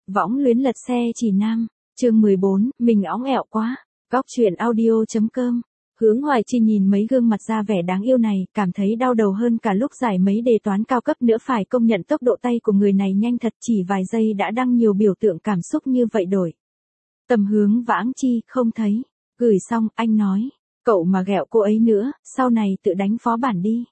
Võng luyến lật xe chỉ nam, chương 14, mình óng ẹo quá. Góc truyện audio.com. Hướng Hoài Chi nhìn mấy gương mặt ra vẻ đáng yêu này, cảm thấy đau đầu hơn cả lúc giải mấy đề toán cao cấp nữa, phải công nhận tốc độ tay của người này nhanh thật, chỉ vài giây đã đăng nhiều biểu tượng cảm xúc như vậy đổi. Tầm Hướng Vãng Chi, không thấy. Gửi xong, anh nói, cậu mà ghẹo cô ấy nữa, sau này tự đánh phó bản đi.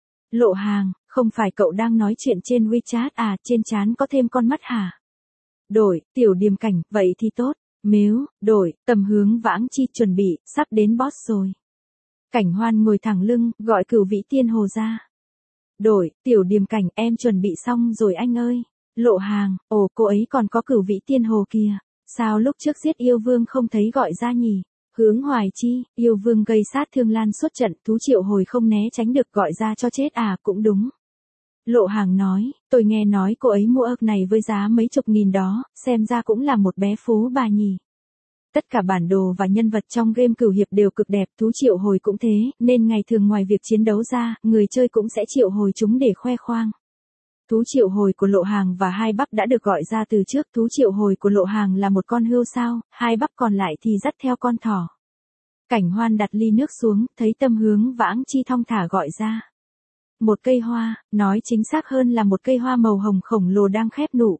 Lộ Hàng, không phải cậu đang nói chuyện trên WeChat à, trên trán có thêm con mắt hả? Đổi, Tiểu Điềm Cảnh, vậy thì tốt. Mếu, đổi, Tầm Hướng Vãng Chi, chuẩn bị, sắp đến boss rồi. Cảnh Hoan ngồi thẳng lưng, gọi Cửu Vĩ Tiên Hồ ra. Đổi, Tiểu Điềm Cảnh, em chuẩn bị xong rồi anh ơi. Lộ Hàng, ồ cô ấy còn có Cửu Vĩ Tiên Hồ kìa. Sao lúc trước giết yêu vương không thấy gọi ra nhỉ? Hướng Hoài Chi, yêu vương gây sát thương lan suốt trận, thú triệu hồi không né tránh được gọi ra cho chết à, cũng đúng. Lộ Hàng nói, tôi nghe nói cô ấy mua ớt này với giá mấy chục nghìn đó, xem ra cũng là một bé phú bà nhỉ. Tất cả bản đồ và nhân vật trong game cửu hiệp đều cực đẹp, thú triệu hồi cũng thế, nên ngày thường ngoài việc chiến đấu ra, người chơi cũng sẽ triệu hồi chúng để khoe khoang. Thú triệu hồi của Lộ Hàng và Hai Bắp đã được gọi ra từ trước, thú triệu hồi của Lộ Hàng là một con hươu sao, Hai Bắp còn lại thì dắt theo con thỏ. Cảnh Hoan đặt ly nước xuống, thấy Tầm Hướng Vãng Chi thong thả gọi ra. Một cây hoa, nói chính xác hơn là một cây hoa màu hồng khổng lồ đang khép nụ.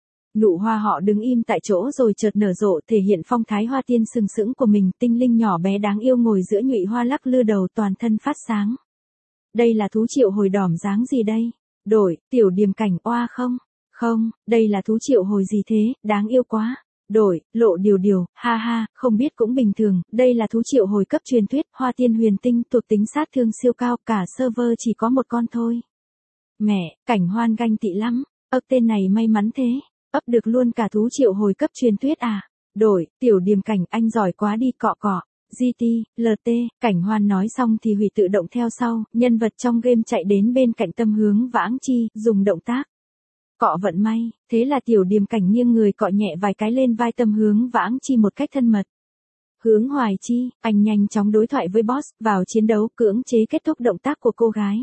Nụ hoa họ đứng im tại chỗ rồi chợt nở rộ, thể hiện phong thái hoa tiên sừng sững của mình, tinh linh nhỏ bé đáng yêu ngồi giữa nhụy hoa lắc lư đầu toàn thân phát sáng. Đây là thú triệu hồi đỏm dáng gì đây? Đổi, Tiểu Điềm Cảnh, oa không? Không, đây là thú triệu hồi gì thế, đáng yêu quá. Đổi, Lộ Điều Điều, ha ha, không biết cũng bình thường, đây là thú triệu hồi cấp truyền thuyết, hoa tiên huyền tinh, thuộc tính sát thương siêu cao, cả server chỉ có một con thôi. Mẹ, Cảnh Hoan ganh tị lắm, ấp tên này may mắn thế, ấp được luôn cả thú triệu hồi cấp truyền thuyết à. Đổi, Tiểu Điềm Cảnh, anh giỏi quá đi, cọ cọ. GT, LT, Cảnh Hoan nói xong thì Hủy tự động theo sau, nhân vật trong game chạy đến bên cạnh Tầm Hướng Vãng Chi, dùng động tác cọ vận may, thế là Tiểu Điềm Cảnh nghiêng người cọ nhẹ vài cái lên vai Tầm Hướng Vãng Chi một cách thân mật. Hướng Hoài Chi, anh nhanh chóng đối thoại với boss, vào chiến đấu cưỡng chế kết thúc động tác của cô gái.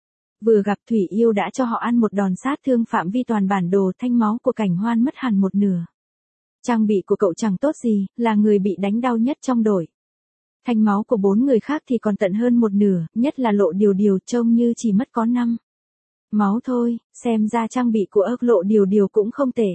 Vừa gặp Thủy Yêu đã cho họ ăn một đòn sát thương phạm vi toàn bản đồ, thanh máu của Cảnh Hoan mất hẳn một nửa. Trang bị của cậu chẳng tốt gì, là người bị đánh đau nhất trong đội. Thanh máu của 4 người khác thì còn tận hơn một nửa, nhất là Lộ Điều Điều trông như chỉ mất có 5 máu thôi, xem ra trang bị của Lộ Điều Điều cũng không tệ.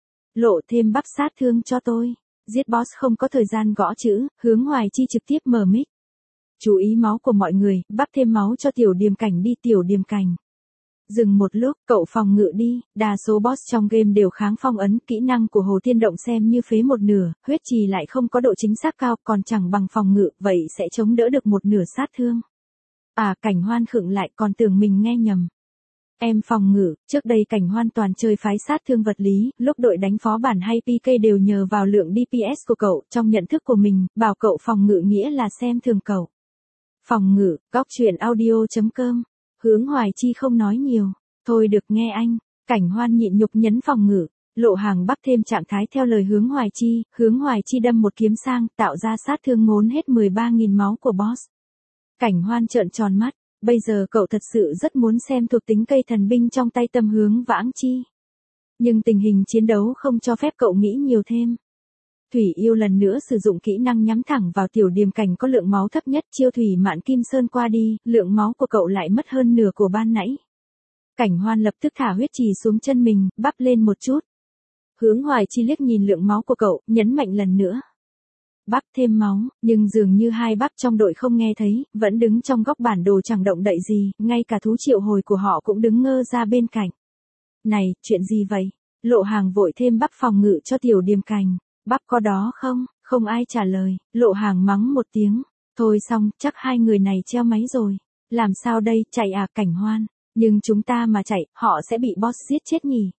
Lộ thêm bắp sát thương cho tôi. Giết boss không có thời gian gõ chữ, Hướng Hoài Chi trực tiếp mở mic. Chú ý máu của mọi người, bắp thêm máu cho Tiểu Điềm Cảnh đi, Tiểu Điềm Cảnh. Dừng một lúc, cậu phòng ngự đi, đa số boss trong game đều kháng phong ấn, kỹ năng của Hồ Thiên Động xem như phế một nửa, huyết trì lại không có độ chính xác cao, còn chẳng bằng phòng ngự, vậy sẽ chống đỡ được một nửa sát thương. À, Cảnh Hoan khựng lại, còn tưởng mình nghe nhầm. Em phòng ngự, trước đây Cảnh Hoan toàn chơi phái sát thương vật lý, lúc đội đánh phó bản hay PK đều nhờ vào lượng DPS của cậu, trong nhận thức của mình, bảo cậu phòng ngự nghĩa là xem thường cậu. Phòng ngự, góc truyện audio.com. Hướng Hoài Chi không nói nhiều. Thôi được nghe anh. Cảnh Hoan nhịn nhục nhấn phòng ngự. Lộ Hàng bắt thêm trạng thái theo lời Hướng Hoài Chi. Hướng Hoài Chi đâm một kiếm sang, tạo ra sát thương ngốn hết 13.000 máu của boss. Cảnh Hoan trợn tròn mắt. Bây giờ cậu thật sự rất muốn xem thuộc tính cây thần binh trong tay Tầm Hướng Vãng Chi. Nhưng tình hình chiến đấu không cho phép cậu nghĩ nhiều thêm. Thủy Yêu lần nữa sử dụng kỹ năng nhắm thẳng vào Tiểu Điềm Cảnh có lượng máu thấp nhất, chiêu Thủy Mạn Kim Sơn qua đi, lượng máu của cậu lại mất hơn nửa của ban nãy. Cảnh Hoan lập tức thả huyết trì xuống chân mình, bắp lên một chút. Hướng Hoài Chi liếc nhìn lượng máu của cậu, nhấn mạnh lần nữa. Bắp thêm máu, nhưng dường như Hai Bắp trong đội không nghe thấy, vẫn đứng trong góc bản đồ chẳng động đậy gì, ngay cả thú triệu hồi của họ cũng đứng ngơ ra bên cạnh. Này, chuyện gì vậy? Lộ Hàng vội thêm bắp phòng ngự cho Tiểu Điềm Cảnh. Bắp có đó không? Không ai trả lời, Lộ Hàng mắng một tiếng. Thôi xong, chắc hai người này treo máy rồi. Làm sao đây, chạy à, Cảnh Hoan. Nhưng chúng ta mà chạy, họ sẽ bị boss giết chết nhỉ?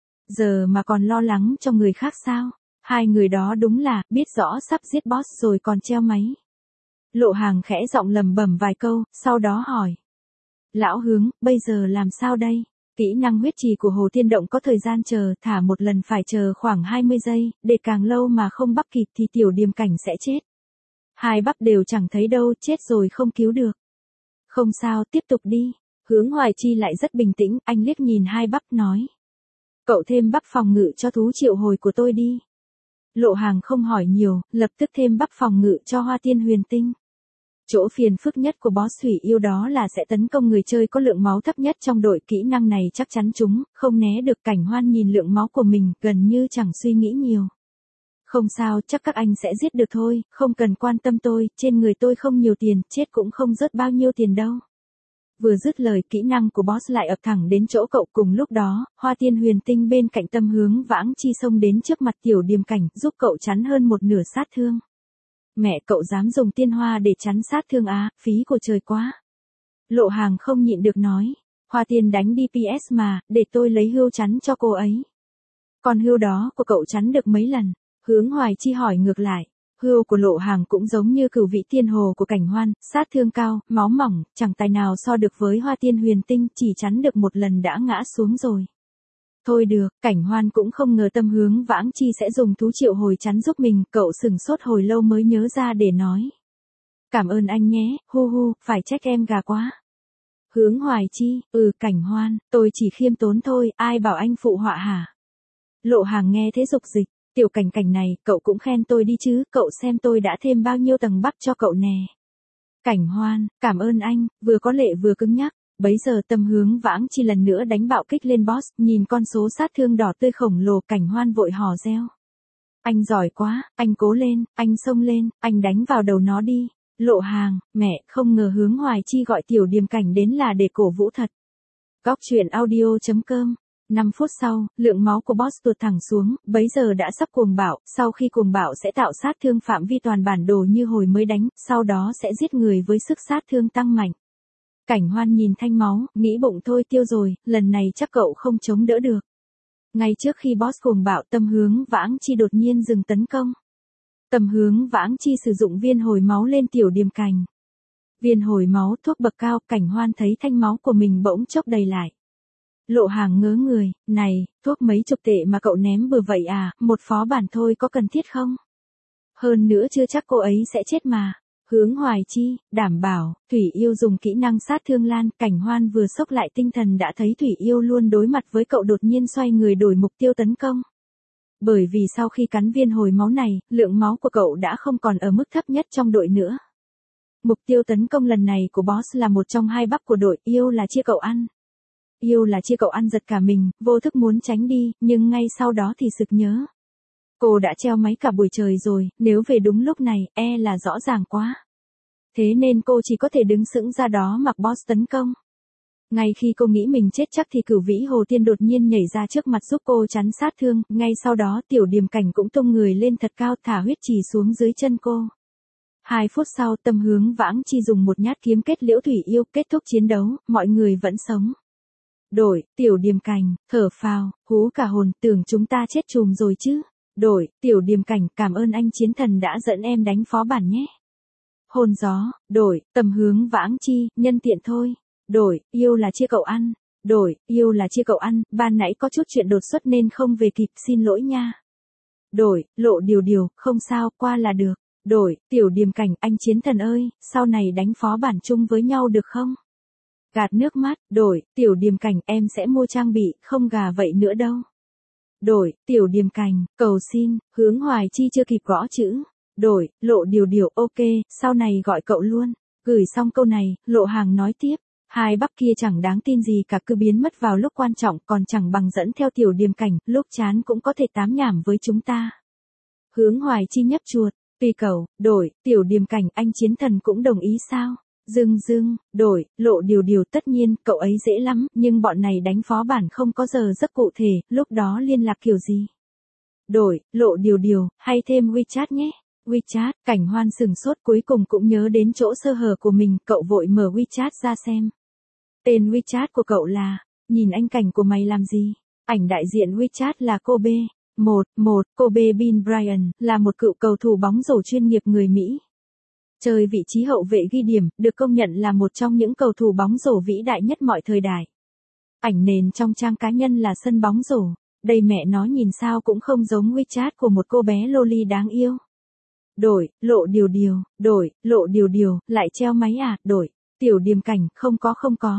Giờ mà còn lo lắng cho người khác sao? Hai người đó đúng là, biết rõ sắp giết boss rồi còn treo máy. Lộ Hàng khẽ giọng lầm bẩm vài câu, sau đó hỏi. Lão Hướng, bây giờ làm sao đây? Kỹ năng huyết trì của Hồ Thiên Động có thời gian chờ, thả một lần phải chờ khoảng 20 giây, để càng lâu mà không bắp kịp thì Tiểu Điềm Cảnh sẽ chết. Hai bắp đều chẳng thấy đâu, chết rồi không cứu được. Không sao, tiếp tục đi. Hướng Hoài Chi lại rất bình tĩnh, anh liếc nhìn Hai Bắp nói. Cậu thêm bắp phòng ngự cho thú triệu hồi của tôi đi. Lộ Hàng không hỏi nhiều, lập tức thêm bắp phòng ngự cho Hoa Tiên Huyền Tinh. Chỗ phiền phức nhất của boss thủy yêu đó là sẽ tấn công người chơi có lượng máu thấp nhất trong đội, kỹ năng này chắc chắn chúng không né được. Cảnh Hoan nhìn lượng máu của mình, gần như chẳng suy nghĩ nhiều. Không sao, chắc các anh sẽ giết được thôi, không cần quan tâm tôi, trên người tôi không nhiều tiền, chết cũng không rớt bao nhiêu tiền đâu. Vừa dứt lời, kỹ năng của boss lại ập thẳng đến chỗ cậu. Cùng lúc đó, Hoa Tiên Huyền Tinh bên cạnh Tâm Hướng Vãng Chi xông đến trước mặt Tiểu Điềm Cảnh, giúp cậu chắn hơn một nửa sát thương. Mẹ, cậu dám dùng tiên hoa để chắn sát thương á, phí của trời quá. Lộ Hàng không nhịn được nói, Hoa Tiên đánh DPS mà, để tôi lấy hươu chắn cho cô ấy. Còn hươu đó của cậu chắn được mấy lần? Hướng Hoài Chi hỏi ngược lại. Hươu của Lộ Hàng cũng giống như Cửu Vị Tiên Hồ của Cảnh Hoan, sát thương cao, máu mỏng, chẳng tài nào so được với Hoa Tiên Huyền Tinh, chỉ chắn được một lần đã ngã xuống rồi. Thôi được, Cảnh Hoan cũng không ngờ Tâm Hướng Vãng Chi sẽ dùng thú triệu hồi chắn giúp mình, cậu sừng sốt hồi lâu mới nhớ ra để nói. Cảm ơn anh nhé, hu hu, phải trách em gà quá. Hướng Hoài Chi, Cảnh Hoan, tôi chỉ khiêm tốn thôi, ai bảo anh phụ họa hả? Lộ Hàng nghe thế dục dịch, Tiểu Cảnh Cảnh này, cậu cũng khen tôi đi chứ, cậu xem tôi đã thêm bao nhiêu tầng bắp cho cậu nè. Cảnh Hoan, cảm ơn anh, vừa có lệ vừa cứng nhắc. Bấy giờ Tâm Hướng Vãng Chi lần nữa đánh bạo kích lên boss, nhìn con số sát thương đỏ tươi khổng lồ, Cảnh Hoan vội hò reo. Anh giỏi quá, anh cố lên, anh xông lên, anh đánh vào đầu nó đi. Lộ Hàng, mẹ, không ngờ Hướng Hoài Chi gọi Tiểu Điềm Cảnh đến là để cổ vũ thật. Góc truyện audio.com. 5 phút sau, lượng máu của boss tuột thẳng xuống, bấy giờ đã sắp cuồng bạo, sau khi cuồng bạo sẽ tạo sát thương phạm vi toàn bản đồ như hồi mới đánh, sau đó sẽ giết người với sức sát thương tăng mạnh. Cảnh Hoan nhìn thanh máu, nghĩ bụng thôi tiêu rồi, lần này chắc cậu không chống đỡ được. Ngay trước khi boss cuồng bạo, Tâm Hướng Vãng Chi đột nhiên dừng tấn công. Tâm Hướng Vãng Chi sử dụng viên hồi máu lên Tiểu Điềm Cảnh. Viên hồi máu thuốc bậc cao, Cảnh Hoan thấy thanh máu của mình bỗng chốc đầy lại. Lộ Hàng ngớ người, này, thuốc mấy chục tệ mà cậu ném bừa vậy à, một phó bản thôi có cần thiết không? Hơn nữa chưa chắc cô ấy sẽ chết mà. Hướng Hoài Chi, đảm bảo, Thủy Yêu dùng kỹ năng sát thương lan, Cảnh Hoan vừa sốc lại tinh thần đã thấy Thủy Yêu luôn đối mặt với cậu đột nhiên xoay người đổi mục tiêu tấn công. Bởi vì sau khi cắn viên hồi máu này, lượng máu của cậu đã không còn ở mức thấp nhất trong đội nữa. Mục tiêu tấn công lần này của boss là một trong hai bắp của đội, Yêu là chia cậu ăn. Yêu là chia cậu ăn giật cả mình, vô thức muốn tránh đi, nhưng ngay sau đó thì sực nhớ. Cô đã treo máy cả buổi trời rồi, nếu về đúng lúc này, là rõ ràng quá. Thế nên cô chỉ có thể đứng sững ra đó mặc boss tấn công. Ngay khi cô nghĩ mình chết chắc thì Cửu Vĩ Hồ Tiên đột nhiên nhảy ra trước mặt giúp cô chắn sát thương, ngay sau đó Tiểu Điềm Cảnh cũng tung người lên thật cao thả huyết trì xuống dưới chân cô. 2 phút sau, Tâm Hướng Vãng Chi dùng một nhát kiếm kết liễu Thủy Yêu, kết thúc chiến đấu, mọi người vẫn sống. Đổi, Tiểu Điềm Cảnh, thở phào, hú cả hồn, tưởng chúng ta chết chùm rồi chứ. Đổi, Tiểu Điềm Cảnh, cảm ơn anh chiến thần đã dẫn em đánh phó bản nhé. Hồn gió, đổi, Tâm Hướng Vãng Chi, nhân tiện thôi. Đổi, Yêu là chia cậu ăn. Đổi, Yêu là chia cậu ăn, ban nãy có chút chuyện đột xuất nên không về kịp, xin lỗi nha. Đổi, Lộ Điều, không sao, qua là được. Đổi, Tiểu Điềm Cảnh, anh chiến thần ơi, sau này đánh phó bản chung với nhau được không? Gạt nước mắt, đổi, Tiểu Điềm Cảnh, em sẽ mua trang bị, không gà vậy nữa đâu. Đổi, Tiểu Điềm Cảnh, cầu xin, Hướng Hoài Chi chưa kịp gõ chữ. Đổi, Lộ Điều, ok, sau này gọi cậu luôn. Gửi xong câu này, Lộ Hàng nói tiếp, hai bắp kia chẳng đáng tin gì cả, cứ biến mất vào lúc quan trọng, còn chẳng bằng dẫn theo Tiểu Điềm Cảnh, lúc chán cũng có thể tám nhảm với chúng ta. Hướng Hoài Chi nhấp chuột, tùy cậu, đổi, Tiểu Điềm Cảnh, anh chiến thần cũng đồng ý sao? Dương, đổi, Lộ Điều, tất nhiên, cậu ấy dễ lắm, nhưng bọn này đánh phó bản không có giờ rất cụ thể, lúc đó liên lạc kiểu gì? Đổi, Lộ Điều, hay thêm WeChat nhé. WeChat, Cảnh Hoan sừng sốt cuối cùng cũng nhớ đến chỗ sơ hở của mình, cậu vội mở WeChat ra xem. Tên WeChat của cậu là, nhìn anh Cảnh của mày làm gì? Ảnh đại diện WeChat là Kobe. Kobe Bean Bryant, là một cựu cầu thủ bóng rổ chuyên nghiệp người Mỹ. Chơi vị trí hậu vệ ghi điểm, được công nhận là một trong những cầu thủ bóng rổ vĩ đại nhất mọi thời đại. Ảnh nền trong trang cá nhân là sân bóng rổ. Đây mẹ nó nhìn sao cũng không giống WeChat của một cô bé loli đáng yêu. Đổi, Lộ Điều, đổi, Lộ Điều, lại treo máy à, đổi, Tiểu Điềm Cảnh, không có.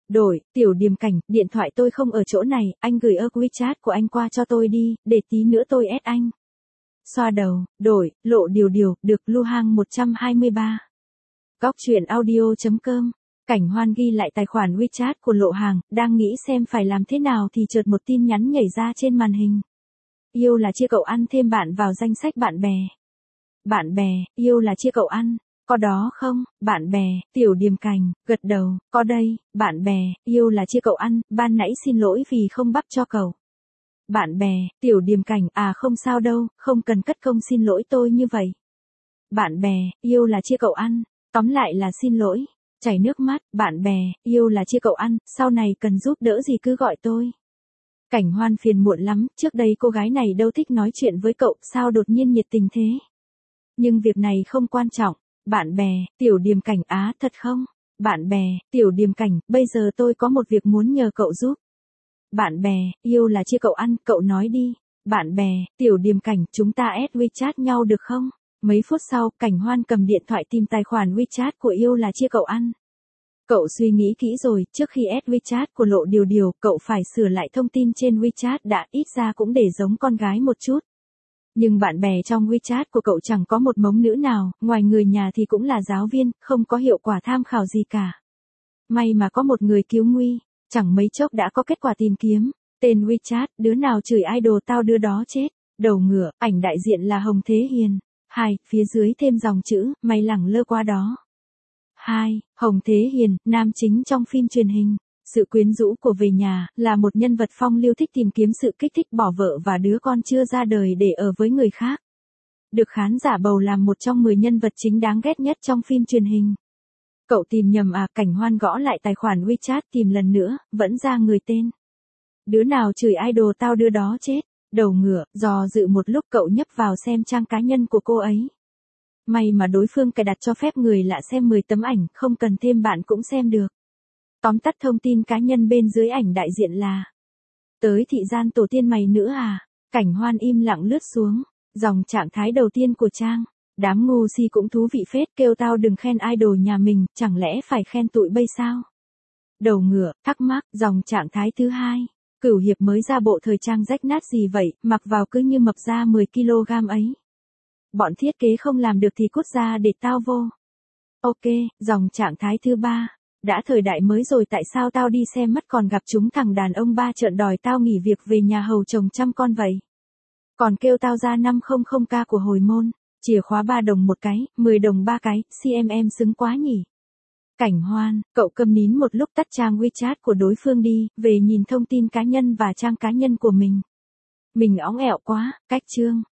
Đổi, Tiểu Điềm Cảnh, điện thoại tôi không ở chỗ này, anh gửi WeChat của anh qua cho tôi đi, để tí nữa tôi add anh. Xoa đầu, đổi, Lộ Điều Điều, được Lu Hang 123. Góc truyện audio.com. Cảnh Hoan ghi lại tài khoản WeChat của Lộ Hàng, đang nghĩ xem phải làm thế nào thì chợt một tin nhắn nhảy ra trên màn hình. Yêu là chia cậu ăn thêm bạn vào danh sách bạn bè. Bạn bè, yêu là chia cậu ăn. Có đó không, bạn bè, Tiểu Điềm Cảnh, gật đầu, có đây, bạn bè, yêu là chia cậu ăn, ban nãy xin lỗi vì không bắt cho cậu. Bạn bè, Tiểu Điềm Cảnh, à không sao đâu, không cần cất công xin lỗi tôi như vậy. Bạn bè, yêu là chia cậu ăn, tóm lại là xin lỗi. Chảy nước mắt, bạn bè, yêu là chia cậu ăn, sau này cần giúp đỡ gì cứ gọi tôi. Cảnh Hoan phiền muộn lắm, trước đây cô gái này đâu thích nói chuyện với cậu, sao đột nhiên nhiệt tình thế. Nhưng việc này không quan trọng. Bạn bè, Tiểu Điềm Cảnh, á thật không? Bạn bè, Tiểu Điềm Cảnh, bây giờ tôi có một việc muốn nhờ cậu giúp. Bạn bè, yêu là chia cậu ăn, cậu nói đi. Bạn bè, Tiểu Điềm Cảnh, chúng ta add WeChat nhau được không? Mấy phút sau, Cảnh Hoan cầm điện thoại tìm tài khoản WeChat của yêu là chia cậu ăn. Cậu suy nghĩ kỹ rồi, trước khi add WeChat của Lộ Điều Điều, cậu phải sửa lại thông tin trên WeChat đã, ít ra cũng để giống con gái một chút. Nhưng bạn bè trong WeChat của cậu chẳng có một mống nữ nào, ngoài người nhà thì cũng là giáo viên, không có hiệu quả tham khảo gì cả. May mà có một người cứu nguy, chẳng mấy chốc đã có kết quả tìm kiếm. Tên WeChat, đứa nào chửi idol tao đứa đó chết. Đầu ngựa, ảnh đại diện là Hồng Thế Hiền. 2, phía dưới thêm dòng chữ, mày lẳng lơ qua đó. 2. Hồng Thế Hiền, nam chính trong phim truyền hình. Sự quyến rũ của Về Nhà, là một nhân vật phong lưu thích tìm kiếm sự kích thích bỏ vợ và đứa con chưa ra đời để ở với người khác. Được khán giả bầu làm một trong 10 nhân vật chính đáng ghét nhất trong phim truyền hình. Cậu tìm nhầm à, Cảnh Hoan gõ lại tài khoản WeChat tìm lần nữa, vẫn ra người tên. Đứa nào chửi idol tao đứa đó chết. Đầu ngựa, dò dự một lúc cậu nhấp vào xem trang cá nhân của cô ấy. May mà đối phương cài đặt cho phép người lạ xem 10 tấm ảnh, không cần thêm bạn cũng xem được. Tóm tắt thông tin cá nhân bên dưới ảnh đại diện là: tới thị gian tổ tiên mày nữa à? Cảnh Hoan im lặng lướt xuống. Dòng trạng thái đầu tiên của trang: đám ngu si cũng thú vị phết, kêu tao đừng khen idol nhà mình, chẳng lẽ phải khen tụi bây sao? Đầu ngựa, thắc mắc. Dòng trạng thái thứ hai: Cửu Hiệp mới ra bộ thời trang rách nát gì vậy, mặc vào cứ như mập ra 10kg ấy. Bọn thiết kế không làm được thì cút ra để tao vô. Ok. Dòng trạng thái thứ ba: đã thời đại mới rồi tại sao tao đi xem mắt còn gặp chúng thằng đàn ông ba trợn đòi tao nghỉ việc về nhà hầu chồng chăm con vậy. Còn kêu tao ra 500k của hồi môn, chìa khóa 3 đồng một cái, 10 đồng 3 cái, CMM xứng quá nhỉ. Cảnh Hoan, cậu câm nín một lúc tắt trang WeChat của đối phương đi, về nhìn thông tin cá nhân và trang cá nhân của mình. Mình óng ẹo quá, cách chương.